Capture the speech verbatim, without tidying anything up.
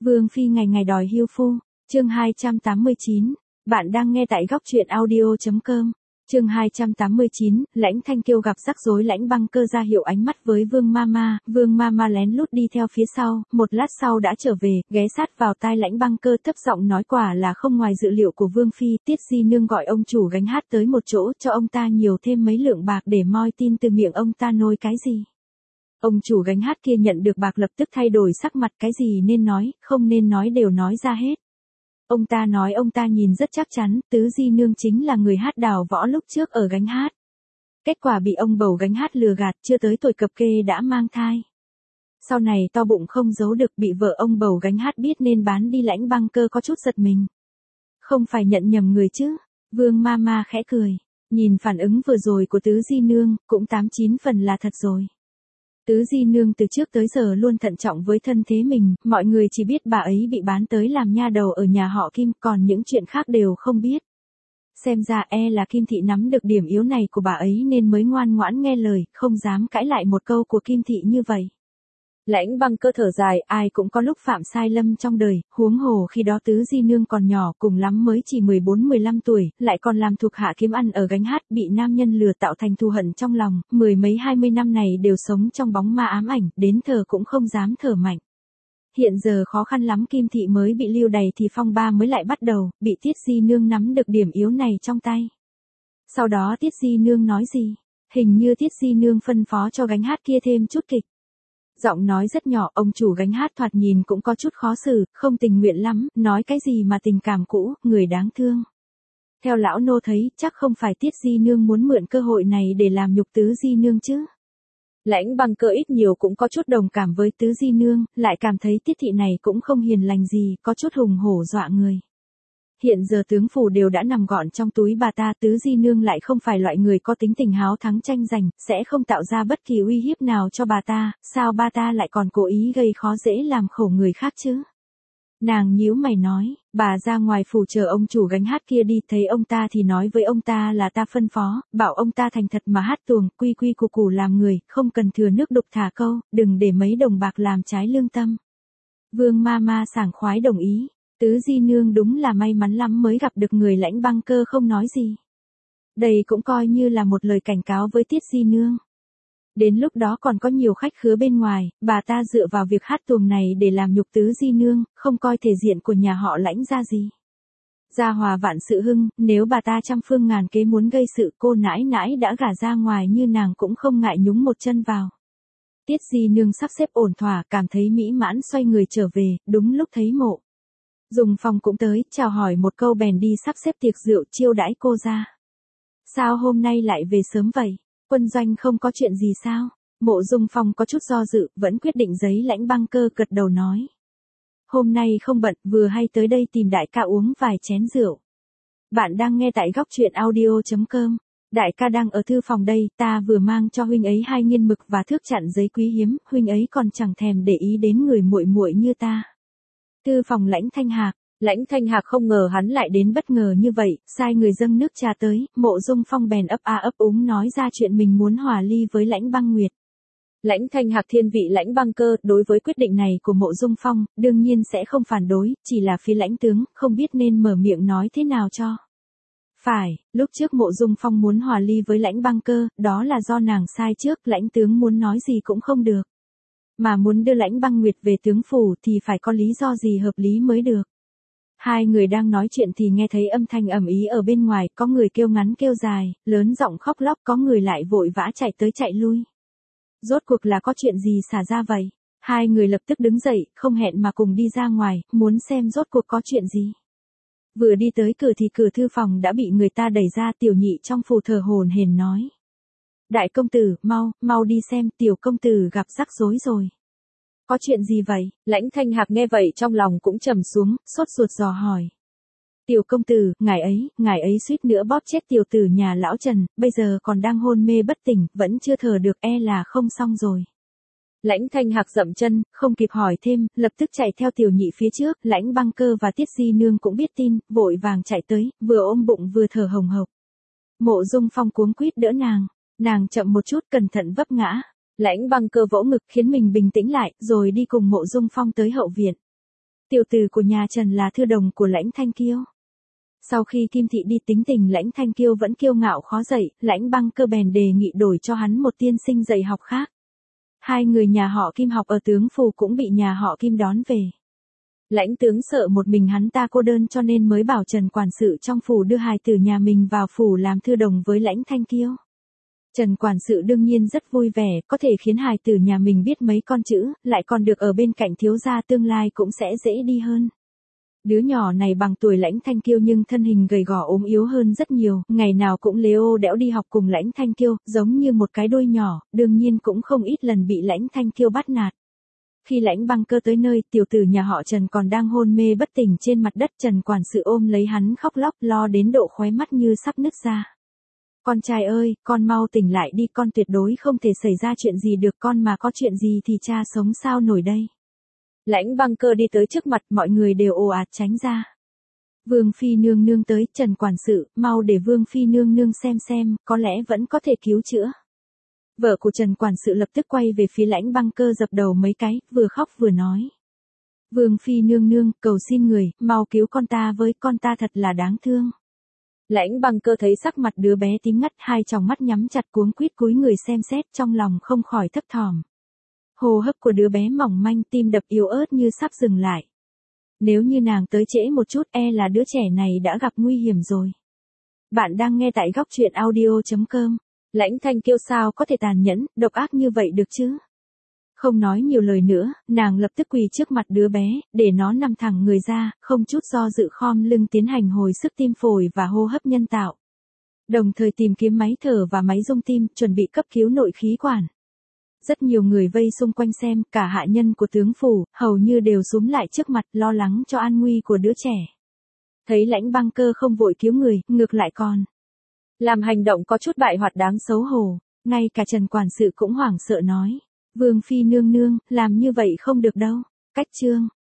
Vương phi ngày ngày đòi hưu phu, chương hai trăm tám mươi chín, bạn đang nghe tại góc truyện audio.com. Chương hai trăm tám mươi chín, Lãnh Thanh Kiêu gặp rắc rối. Lãnh Băng Cơ ra hiệu ánh mắt với Vương Mama, Vương Mama lén lút đi theo phía sau, một lát sau đã trở về, ghé sát vào tai Lãnh Băng Cơ thấp giọng nói quả là không ngoài dự liệu của Vương phi. Tiết Di nương gọi ông chủ Gánh Hát tới một chỗ, cho ông ta nhiều thêm mấy lượng bạc để moi tin từ miệng ông ta nôi cái gì. Ông chủ Gánh Hát kia nhận được bạc lập tức thay đổi sắc mặt, cái gì nên nói, không nên nói đều nói ra hết. Ông ta nói ông ta nhìn rất chắc chắn, Tứ Di nương chính là người hát đào võ lúc trước ở Gánh Hát. Kết quả bị ông bầu Gánh Hát lừa gạt, chưa tới tuổi cập kê đã mang thai. Sau này to bụng không giấu được, bị vợ ông bầu Gánh Hát biết nên bán đi. Lãnh Băng Cơ có chút giật mình. Không phải nhận nhầm người chứ? Vương Mama khẽ cười, nhìn phản ứng vừa rồi của Tứ Di nương, cũng tám chín phần là thật rồi. Tứ Di nương từ trước tới giờ luôn thận trọng với thân thế mình, mọi người chỉ biết bà ấy bị bán tới làm nha đầu ở nhà họ Kim, còn những chuyện khác đều không biết. Xem ra e là Kim thị nắm được điểm yếu này của bà ấy nên mới ngoan ngoãn nghe lời, không dám cãi lại một câu của Kim thị như vậy. Lãnh Băng Cơ thở dài, ai cũng có lúc phạm sai lầm trong đời, huống hồ khi đó Tứ Di nương còn nhỏ, cùng lắm mới chỉ mười bốn mười lăm tuổi, lại còn làm thuộc hạ kiếm ăn ở Gánh Hát, bị nam nhân lừa tạo thành thù hận trong lòng, mười mấy hai mươi năm này đều sống trong bóng ma ám ảnh, đến thở cũng không dám thở mạnh. Hiện giờ khó khăn lắm Kim thị mới bị lưu đày thì phong ba mới lại bắt đầu, bị Tiết Di nương nắm được điểm yếu này trong tay. Sau đó Tiết Di nương nói gì? Hình như Tiết Di nương phân phó cho Gánh Hát kia thêm chút kịch. Giọng nói rất nhỏ, ông chủ Gánh Hát thoạt nhìn cũng có chút khó xử, không tình nguyện lắm, nói cái gì mà tình cảm cũ, người đáng thương. Theo lão nô thấy, chắc không phải Tiết Di nương muốn mượn cơ hội này để làm nhục Tứ Di nương chứ. Lãnh Băng Cơ ít nhiều cũng có chút đồng cảm với Tứ Di nương, lại cảm thấy Tiết thị này cũng không hiền lành gì, có chút hùng hổ dọa người. Hiện giờ tướng phủ đều đã nằm gọn trong túi bà ta, Tứ Di nương lại không phải loại người có tính tình háo thắng tranh giành, sẽ không tạo ra bất kỳ uy hiếp nào cho bà ta, sao bà ta lại còn cố ý gây khó dễ làm khổ người khác chứ? Nàng nhíu mày nói, bà ra ngoài phủ chờ ông chủ Gánh Hát kia đi, thấy ông ta thì nói với ông ta là ta phân phó, bảo ông ta thành thật mà hát tuồng, quy quy củ củ làm người, không cần thừa nước đục thả câu, đừng để mấy đồng bạc làm trái lương tâm. Vương Mama sảng khoái đồng ý. Tứ Di nương đúng là may mắn lắm mới gặp được người. Lãnh Băng Cơ không nói gì. Đây cũng coi như là một lời cảnh cáo với Tiết Di nương. Đến lúc đó còn có nhiều khách khứa bên ngoài, bà ta dựa vào việc hát tuồng này để làm nhục Tứ Di nương, không coi thể diện của nhà họ Lãnh ra gì. Gia hòa vạn sự hưng, nếu bà ta trăm phương ngàn kế muốn gây sự, cô nãi nãi đã gả ra ngoài như nàng cũng không ngại nhúng một chân vào. Tiết Di nương sắp xếp ổn thỏa, cảm thấy mỹ mãn, xoay người trở về, đúng lúc thấy Mộ Dung Phong cũng tới, chào hỏi một câu bèn đi sắp xếp tiệc rượu chiêu đãi cô ra. Sao hôm nay lại về sớm vậy? Quân doanh không có chuyện gì sao? Mộ Dung Phong có chút do dự, vẫn quyết định giấy. Lãnh Băng Cơ gật đầu nói. Hôm nay không bận, vừa hay tới đây tìm đại ca uống vài chén rượu. Bạn đang nghe tại góc truyện audio.com. Đại ca đang ở thư phòng đây, ta vừa mang cho huynh ấy hai nghiên mực và thước chặn giấy quý hiếm, huynh ấy còn chẳng thèm để ý đến người muội muội như ta. Thư phòng Lãnh Thanh Hạc. Lãnh Thanh Hạc không ngờ hắn lại đến bất ngờ như vậy, sai người dâng nước trà tới, Mộ Dung Phong bèn ấp a ấp úng nói ra chuyện mình muốn hòa ly với Lãnh Băng Nguyệt. Lãnh Thanh Hạc thiên vị Lãnh Băng Cơ, đối với quyết định này của Mộ Dung Phong, đương nhiên sẽ không phản đối, chỉ là phía Lãnh tướng, không biết nên mở miệng nói thế nào cho. Phải, lúc trước Mộ Dung Phong muốn hòa ly với Lãnh Băng Cơ, đó là do nàng sai trước, Lãnh tướng muốn nói gì cũng không được. Mà muốn đưa Lãnh Băng Nguyệt về tướng phủ thì phải có lý do gì hợp lý mới được. Hai người đang nói chuyện thì nghe thấy âm thanh ầm ĩ ở bên ngoài, có người kêu ngắn kêu dài, lớn giọng khóc lóc, có người lại vội vã chạy tới chạy lui. Rốt cuộc là có chuyện gì xảy ra vậy? Hai người lập tức đứng dậy, không hẹn mà cùng đi ra ngoài, muốn xem rốt cuộc có chuyện gì. Vừa đi tới cửa thì cửa thư phòng đã bị người ta đẩy ra, Tiểu Nhị trong phủ thờ hổn hển nói. Đại công tử, mau, mau đi xem, tiểu công tử gặp rắc rối rồi. Có chuyện gì vậy? Lãnh Thanh Hạc nghe vậy trong lòng cũng trầm xuống, sốt ruột dò hỏi. Tiểu công tử, ngài ấy, ngài ấy suýt nữa bóp chết tiểu tử nhà lão Trần, bây giờ còn đang hôn mê bất tỉnh, vẫn chưa thở được, e là không xong rồi. Lãnh Thanh Hạc dậm chân, không kịp hỏi thêm, lập tức chạy theo Tiểu Nhị phía trước. Lãnh Băng Cơ và Tiết Di nương cũng biết tin, vội vàng chạy tới, vừa ôm bụng vừa thở hồng hộc. Mộ Dung Phong cuống quýt đỡ nàng, nàng chậm một chút, cẩn thận vấp ngã. Lãnh Băng Cơ vỗ ngực khiến mình bình tĩnh lại, rồi đi cùng Mộ Dung Phong tới hậu viện. Tiểu tử của nhà Trần là thư đồng của Lãnh Thanh Kiêu. Sau khi Kim Thị đi tính tình Lãnh Thanh Kiêu vẫn kiêu ngạo khó dậy, Lãnh Băng Cơ bèn đề nghị đổi cho hắn một tiên sinh dạy học khác. Hai người nhà họ Kim học ở tướng phủ cũng bị nhà họ Kim đón về. Lãnh tướng sợ một mình hắn ta cô đơn cho nên mới bảo Trần quản sự trong phủ đưa hài tử nhà mình vào phủ làm thư đồng với Lãnh Thanh Kiêu. Trần quản sự đương nhiên rất vui vẻ, có thể khiến hài tử nhà mình biết mấy con chữ, lại còn được ở bên cạnh thiếu gia tương lai cũng sẽ dễ đi hơn. Đứa nhỏ này bằng tuổi Lãnh Thanh Kiêu nhưng thân hình gầy gò ốm yếu hơn rất nhiều, ngày nào cũng lêu đẽo đi học cùng Lãnh Thanh Kiêu, giống như một cái đuôi nhỏ, đương nhiên cũng không ít lần bị Lãnh Thanh Kiêu bắt nạt. Khi Lãnh Băng Cơ tới nơi, tiểu tử nhà họ Trần còn đang hôn mê bất tỉnh trên mặt đất, Trần quản sự ôm lấy hắn khóc lóc lo đến độ khóe mắt như sắp nứt ra. Con trai ơi, con mau tỉnh lại đi, con tuyệt đối không thể xảy ra chuyện gì được, con mà có chuyện gì thì cha sống sao nổi đây. Lãnh Băng Cơ đi tới trước mặt, mọi người đều ồ ạt tránh ra. Vương phi nương nương tới, Trần quản sự, mau để Vương phi nương nương xem xem, có lẽ vẫn có thể cứu chữa. Vợ của Trần quản sự lập tức quay về phía Lãnh Băng Cơ dập đầu mấy cái, vừa khóc vừa nói. Vương phi nương nương, cầu xin người, mau cứu con ta với, con ta thật là đáng thương. Lãnh Băng Cơ thấy sắc mặt đứa bé tím ngắt, hai tròng mắt nhắm chặt cuống quýt cúi người xem xét, trong lòng không khỏi thấp thỏm. Hô hấp của đứa bé mỏng manh, tim đập yếu ớt như sắp dừng lại. Nếu như nàng tới trễ một chút e là đứa trẻ này đã gặp nguy hiểm rồi. Bạn đang nghe tại góc truyện audio chấm com. Lãnh Thanh Kiêu sao có thể tàn nhẫn, độc ác như vậy được chứ? Không nói nhiều lời nữa, nàng lập tức quỳ trước mặt đứa bé, để nó nằm thẳng người ra, không chút do dự khom lưng tiến hành hồi sức tim phổi và hô hấp nhân tạo. Đồng thời tìm kiếm máy thở và máy rung tim, chuẩn bị cấp cứu nội khí quản. Rất nhiều người vây xung quanh xem, cả hạ nhân của tướng phủ, hầu như đều xúm lại trước mặt, lo lắng cho an nguy của đứa trẻ. Thấy Lãnh Băng Cơ không vội cứu người, ngược lại còn làm hành động có chút bại hoạt đáng xấu hổ, ngay cả Trần quản sự cũng hoảng sợ nói. Vương phi nương nương, làm như vậy không được đâu. Cách chương